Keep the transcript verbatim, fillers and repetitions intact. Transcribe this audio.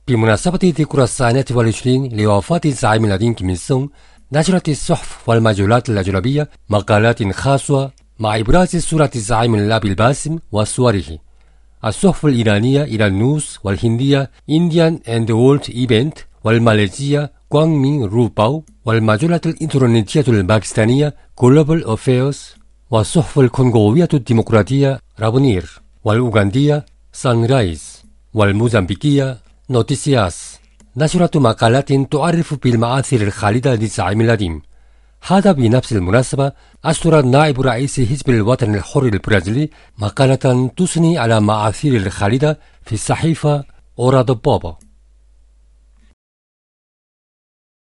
بمناسبة ذكرى الثانية والعشرين لوفاة الزعيم العظيم كيم إل سونغ، نشرت الصحف والمجلات الأجنبية مقالات خاصة مع إبراز صورة الزعيم الأبي الباسم وصوره. الصحف الإيرانية إيران نيوز، والهندية إنديان أند وورلد إيفنت، والماليزية كوانغمين روباو، والمجلة الإنترنتية الباكستانية جلوبال أفيرز، والصحف الكونغولية الديمقراطية رابونير، والأوغندية سانرايز، والموزمبيقية نوتيسياس نشرت مقالات تعرف بالمآثر الخالدة للزعيم العظيم. هذا بنفس المناسبة أصدر نائب رئيس حزب الوطن الحر البرازيلي مقالة تثني على مآثير الخالدة في الصحيفة أورا دو بوبو.